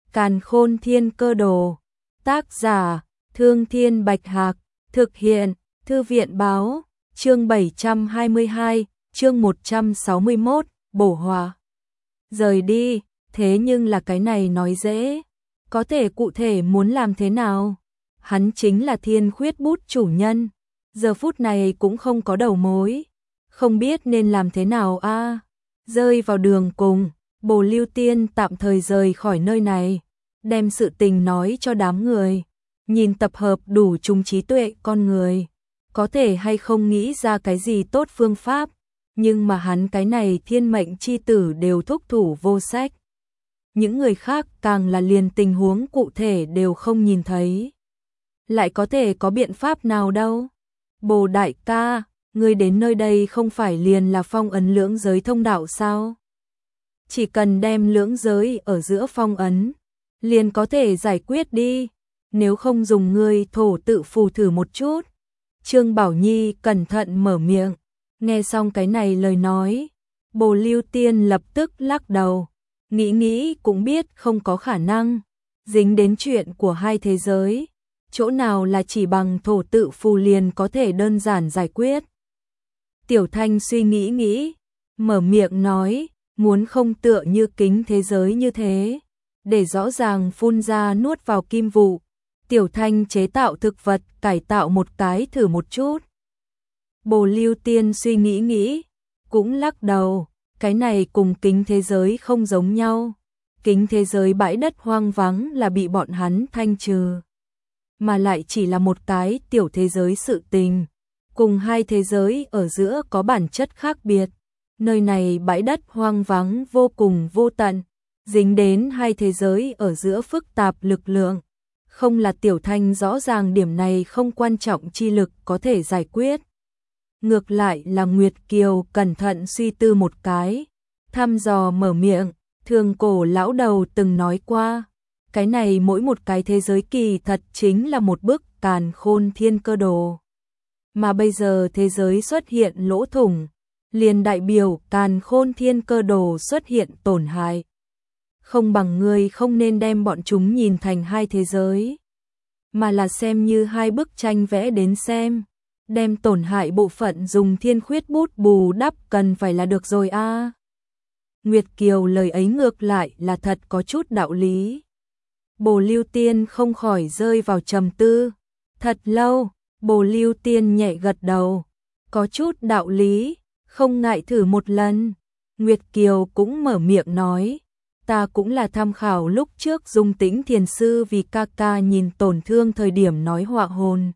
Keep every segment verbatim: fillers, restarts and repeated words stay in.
Càn Khôn Thiên Cơ Đồ. Tác giả: Thương Thiên Bạch Hạc. Thực hiện: Thư viện báo. Chương bảy trăm hai mươi hai, chương một trăm sáu mươi mốt, bổ hòa. Rời đi, thế nhưng là cái này nói dễ. Có thể cụ thể muốn làm thế nào? Hắn chính là Thiên Khuyết Bút chủ nhân. Giờ phút này cũng không có đầu mối. Không biết nên làm thế nào a à? Rơi vào đường cùng, Bồ Lưu Tiên tạm thời rời khỏi nơi này. Đem sự tình nói cho đám người. Nhìn tập hợp đủ chung trí tuệ con người. Có thể hay không nghĩ ra cái gì tốt phương pháp. Nhưng mà hắn cái này thiên mệnh chi tử đều thúc thủ vô sách. Những người khác càng là liền tình huống cụ thể đều không nhìn thấy. Lại có thể có biện pháp nào đâu. Bồ đại ca, ngươi đến nơi đây không phải liền là phong ấn lưỡng giới thông đạo sao? Chỉ cần đem lưỡng giới ở giữa phong ấn, liền có thể giải quyết đi. Nếu không dùng ngươi thổ tự phù thử một chút. Trương Bảo Nhi cẩn thận mở miệng. Nghe xong cái này lời nói, Bồ Lưu Tiên lập tức lắc đầu. Nghĩ nghĩ cũng biết không có khả năng. Dính đến chuyện của hai thế giới. Chỗ nào là chỉ bằng thổ tự phù liền có thể đơn giản giải quyết. Tiểu Thanh suy nghĩ nghĩ, mở miệng nói, muốn không tựa như kính thế giới như thế. Để rõ ràng phun ra nuốt vào kim vụ. Tiểu Thanh chế tạo thực vật, cải tạo một cái thử một chút. Bồ Lưu Tiên suy nghĩ nghĩ, cũng lắc đầu, cái này cùng kính thế giới không giống nhau. Kính thế giới bãi đất hoang vắng là bị bọn hắn thanh trừ. Mà lại chỉ là một cái tiểu thế giới sự tình. Cùng hai thế giới ở giữa có bản chất khác biệt. Nơi này bãi đất hoang vắng vô cùng vô tận. Dính đến hai thế giới ở giữa phức tạp lực lượng. Không là Tiểu Thanh rõ ràng điểm này không quan trọng chi lực có thể giải quyết. Ngược lại là Nguyệt Kiều cẩn thận suy tư một cái. Thăm dò mở miệng, thường cổ lão đầu từng nói qua. Cái này mỗi một cái thế giới kỳ thật chính là một bức Càn Khôn Thiên Cơ Đồ. Mà bây giờ thế giới xuất hiện lỗ thủng, liền đại biểu Càn Khôn Thiên Cơ Đồ xuất hiện tổn hại. Không bằng ngươi không nên đem bọn chúng nhìn thành hai thế giới, mà là xem như hai bức tranh vẽ đến xem. Đem tổn hại bộ phận dùng Thiên Khuyết Bút bù đắp cần phải là được rồi a. À. Nguyệt Kiều lời ấy ngược lại là thật có chút đạo lý. Bồ Lưu Tiên không khỏi rơi vào trầm tư. Thật lâu, Bồ Lưu Tiên nhẹ gật đầu. Có chút đạo lý, không ngại thử một lần. Nguyệt Kiều cũng mở miệng nói. Ta cũng là tham khảo lúc trước Dung Tĩnh Thiền Sư vì ca ca nhìn tổn thương thời điểm nói họa hồn.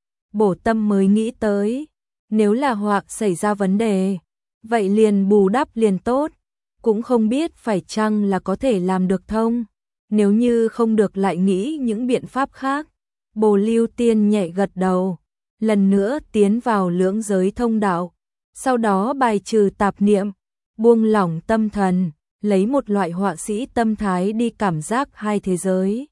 Bổ tâm mới nghĩ tới. Nếu là họa xảy ra vấn đề, vậy liền bù đắp liền tốt. Cũng không biết phải chăng là có thể làm được thông. Nếu như không được lại nghĩ những biện pháp khác. Bồ Lưu Tiên nhẹ gật đầu. Lần nữa tiến vào lưỡng giới thông đạo. Sau đó bài trừ tạp niệm. Buông lỏng tâm thần. Lấy một loại họa sĩ tâm thái đi cảm giác hai thế giới.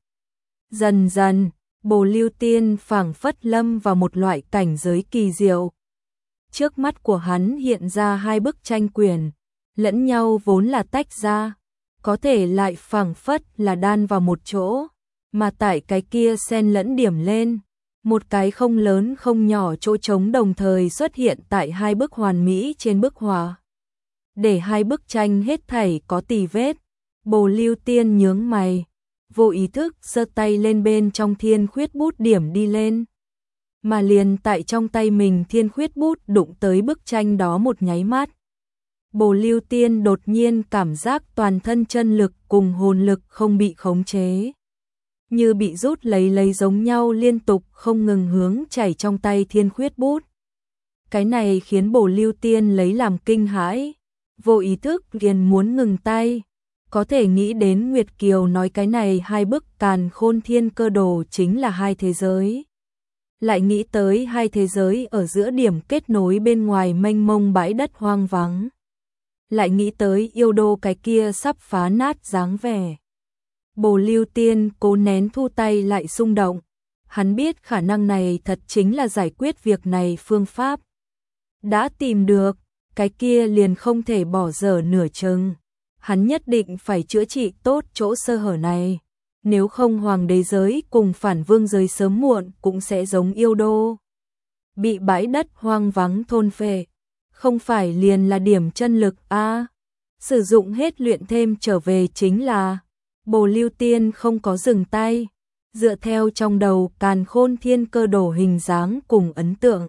Dần dần, Bồ Lưu Tiên phảng phất lâm vào một loại cảnh giới kỳ diệu. Trước mắt của hắn hiện ra hai bức tranh quyển. Lẫn nhau vốn là tách ra. Có thể lại phảng phất là đan vào một chỗ, mà tại cái kia xen lẫn điểm lên, một cái không lớn không nhỏ chỗ trống đồng thời xuất hiện tại hai bức hoàn mỹ trên bức họa. Để hai bức tranh hết thảy có tì vết, Bồ Lưu Tiên nhướng mày, vô ý thức giơ tay lên bên trong Thiên Khuyết Bút điểm đi lên. Mà liền tại trong tay mình Thiên Khuyết Bút đụng tới bức tranh đó một nháy mắt. Bồ Lưu Tiên đột nhiên cảm giác toàn thân chân lực cùng hồn lực không bị khống chế. Như bị rút lấy lấy giống nhau liên tục không ngừng hướng chảy trong tay Thiên Khuyết Bút. Cái này khiến Bồ Lưu Tiên lấy làm kinh hãi. Vô ý thức liền muốn ngừng tay. Có thể nghĩ đến Nguyệt Kiều nói cái này hai bức Càn Khôn Thiên Cơ Đồ chính là hai thế giới. Lại nghĩ tới hai thế giới ở giữa điểm kết nối bên ngoài mênh mông bãi đất hoang vắng. Lại nghĩ tới yêu đô cái kia sắp phá nát dáng vẻ. Bồ Lưu Tiên cố nén thu tay lại xung động. Hắn biết khả năng này thật chính là giải quyết việc này phương pháp. Đã tìm được, cái kia liền không thể bỏ dở nửa chừng. Hắn nhất định phải chữa trị tốt chỗ sơ hở này. nếu không hoàng đế giới cùng phản vương giới sớm muộn cũng sẽ giống yêu đô. Bị bãi đất hoang vắng thôn phệ, không phải liền là điểm chân lực a à, sử dụng hết luyện thêm trở về chính là. Bồ Lưu Tiên không có dừng tay, dựa theo trong đầu Càn Khôn Thiên Cơ Đồ hình dáng cùng ấn tượng.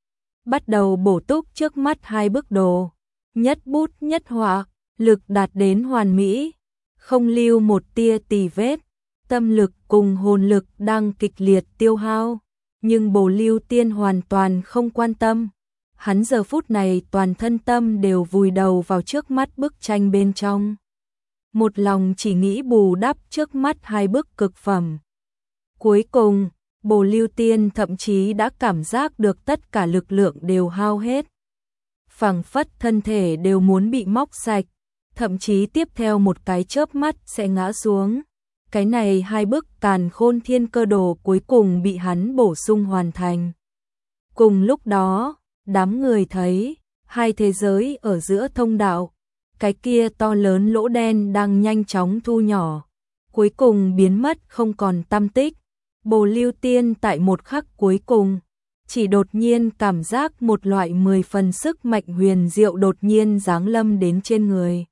Bắt đầu bổ túc trước mắt hai bức đồ, nhất bút nhất họa, lực đạt đến hoàn mỹ, không lưu một tia tì vết, tâm lực cùng hồn lực đang kịch liệt tiêu hao, nhưng Bồ Lưu Tiên hoàn toàn không quan tâm. Hắn giờ phút này toàn thân tâm đều vùi đầu vào trước mắt bức tranh bên trong. Một lòng chỉ nghĩ bù đắp trước mắt hai bức cực phẩm. Cuối cùng, Bồ Lưu Tiên thậm chí đã cảm giác được tất cả lực lượng đều hao hết. Phảng phất thân thể đều muốn bị móc sạch, thậm chí tiếp theo một cái chớp mắt sẽ ngã xuống. Cái này hai bức Càn Khôn Thiên Cơ Đồ cuối cùng bị hắn bổ sung hoàn thành. Cùng lúc đó, đám người thấy, hai thế giới ở giữa thông đạo, cái kia to lớn lỗ đen đang nhanh chóng thu nhỏ, cuối cùng biến mất không còn tăm tích. Bồ Lưu Tiên tại một khắc cuối cùng, chỉ đột nhiên cảm giác một loại mười phần sức mạnh huyền diệu đột nhiên giáng lâm đến trên người.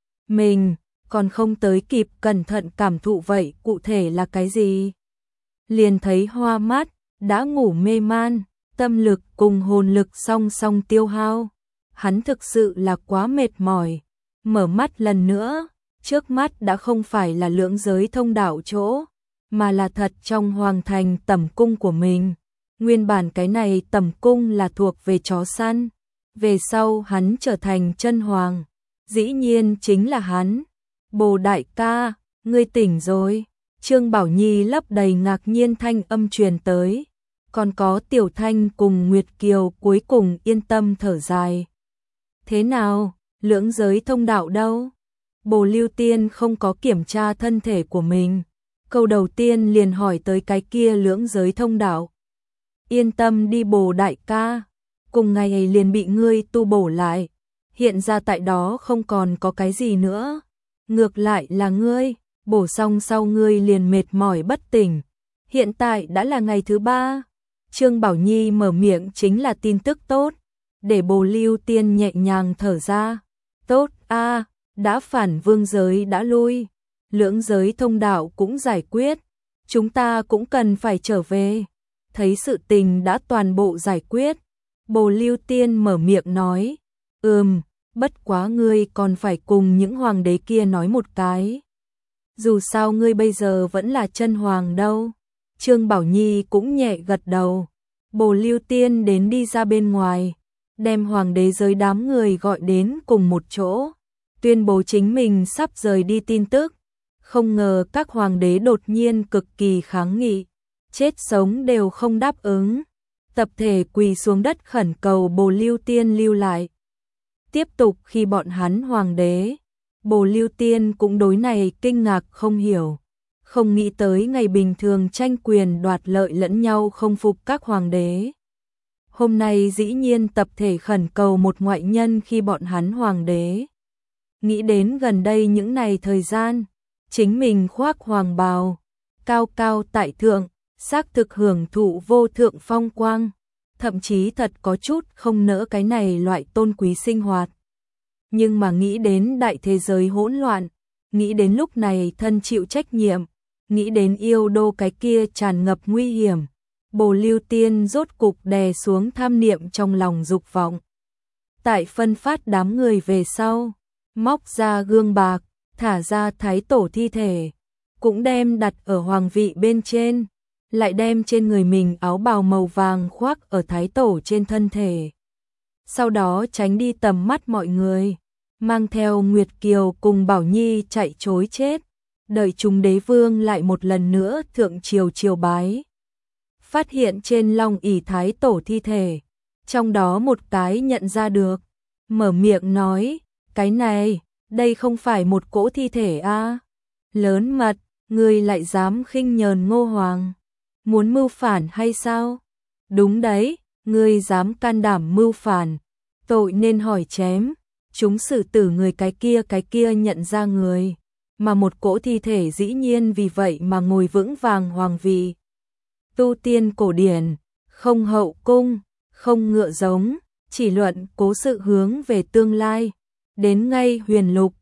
Mình, còn không tới kịp cẩn thận cảm thụ vậy cụ thể là cái gì. Liền thấy hoa mắt, đã ngủ mê man, tâm lực cùng hồn lực song song tiêu hao. Hắn thực sự là quá mệt mỏi, mở mắt lần nữa, trước mắt đã không phải là lưỡng giới thông đạo chỗ, mà là thật trong hoàng thành tẩm cung của mình. Nguyên bản cái này tẩm cung là thuộc về chó săn, về sau hắn trở thành chân hoàng, dĩ nhiên chính là hắn. Bồ đại ca, ngươi tỉnh rồi. Trương Bảo Nhi lấp đầy ngạc nhiên thanh âm truyền tới, còn có Tiểu Thanh cùng Nguyệt Kiều cuối cùng yên tâm thở dài. Thế nào, lưỡng giới thông đạo đâu? Bồ Lưu Tiên không có kiểm tra thân thể của mình, câu đầu tiên liền hỏi tới cái kia lưỡng giới thông đạo. Yên tâm đi Bồ đại ca, cùng ngày ấy liền bị ngươi tu bổ lại, hiện ra tại đó không còn có cái gì nữa. Ngược lại là ngươi, bổ xong sau ngươi liền mệt mỏi bất tỉnh, hiện tại đã là ngày thứ ba. Trương Bảo Nhi mở miệng chính là tin tức tốt, để Bồ Lưu Tiên nhẹ nhàng thở ra. Tốt a, à, đã phản vương giới đã lui, lưỡng giới thông đạo cũng giải quyết, chúng ta cũng cần phải trở về. Thấy sự tình đã toàn bộ giải quyết, Bồ Lưu Tiên mở miệng nói, ừm, bất quá ngươi còn phải cùng những hoàng đế kia nói một cái. Dù sao ngươi bây giờ vẫn là chân hoàng đâu. Trương Bảo Nhi cũng nhẹ gật đầu. Bồ Lưu Tiên đến đi ra bên ngoài, đem hoàng đế giới đám người gọi đến cùng một chỗ, tuyên bố chính mình sắp rời đi tin tức. Không ngờ các hoàng đế đột nhiên cực kỳ kháng nghị, chết sống đều không đáp ứng, tập thể quỳ xuống đất khẩn cầu Bồ Lưu Tiên lưu lại. Tiếp tục khi bọn hắn hoàng đế, Bồ Lưu Tiên cũng đối này kinh ngạc không hiểu, không nghĩ tới ngày bình thường tranh quyền đoạt lợi lẫn nhau không phục các hoàng đế. Hôm nay dĩ nhiên tập thể khẩn cầu một ngoại nhân khi bọn hắn hoàng đế. Nghĩ đến gần đây những này thời gian, chính mình khoác hoàng bào, cao cao tại thượng, xác thực hưởng thụ vô thượng phong quang, thậm chí thật có chút không nỡ cái này loại tôn quý sinh hoạt. Nhưng mà nghĩ đến đại thế giới hỗn loạn, nghĩ đến lúc này thân chịu trách nhiệm, nghĩ đến yêu đô cái kia tràn ngập nguy hiểm, Bồ Lưu Tiên rốt cục đè xuống tham niệm trong lòng dục vọng. Tại phân phát đám người về sau, móc ra gương bạc, thả ra thái tổ thi thể, cũng đem đặt ở hoàng vị bên trên, lại đem trên người mình áo bào màu vàng khoác ở thái tổ trên thân thể. Sau đó tránh đi tầm mắt mọi người, mang theo Nguyệt Kiều cùng Bảo Nhi chạy trối chết, đợi chúng đế vương lại một lần nữa thượng triều triều bái. Phát hiện trên long ỷ thái tổ thi thể, trong đó một cái nhận ra được, mở miệng nói, cái này, đây không phải một cỗ thi thể a à? Lớn mật, ngươi lại dám khinh nhờn Ngô Hoàng, muốn mưu phản hay sao? Đúng đấy, ngươi dám can đảm mưu phản, tội nên hỏi chém. Chúng xử tử người cái kia cái kia nhận ra người, mà một cỗ thi thể dĩ nhiên vì vậy mà ngồi vững vàng hoàng vị. Tu tiên cổ điển, không hậu cung, không ngựa giống, chỉ luận cố sự hướng về tương lai. Đến ngay huyền lục,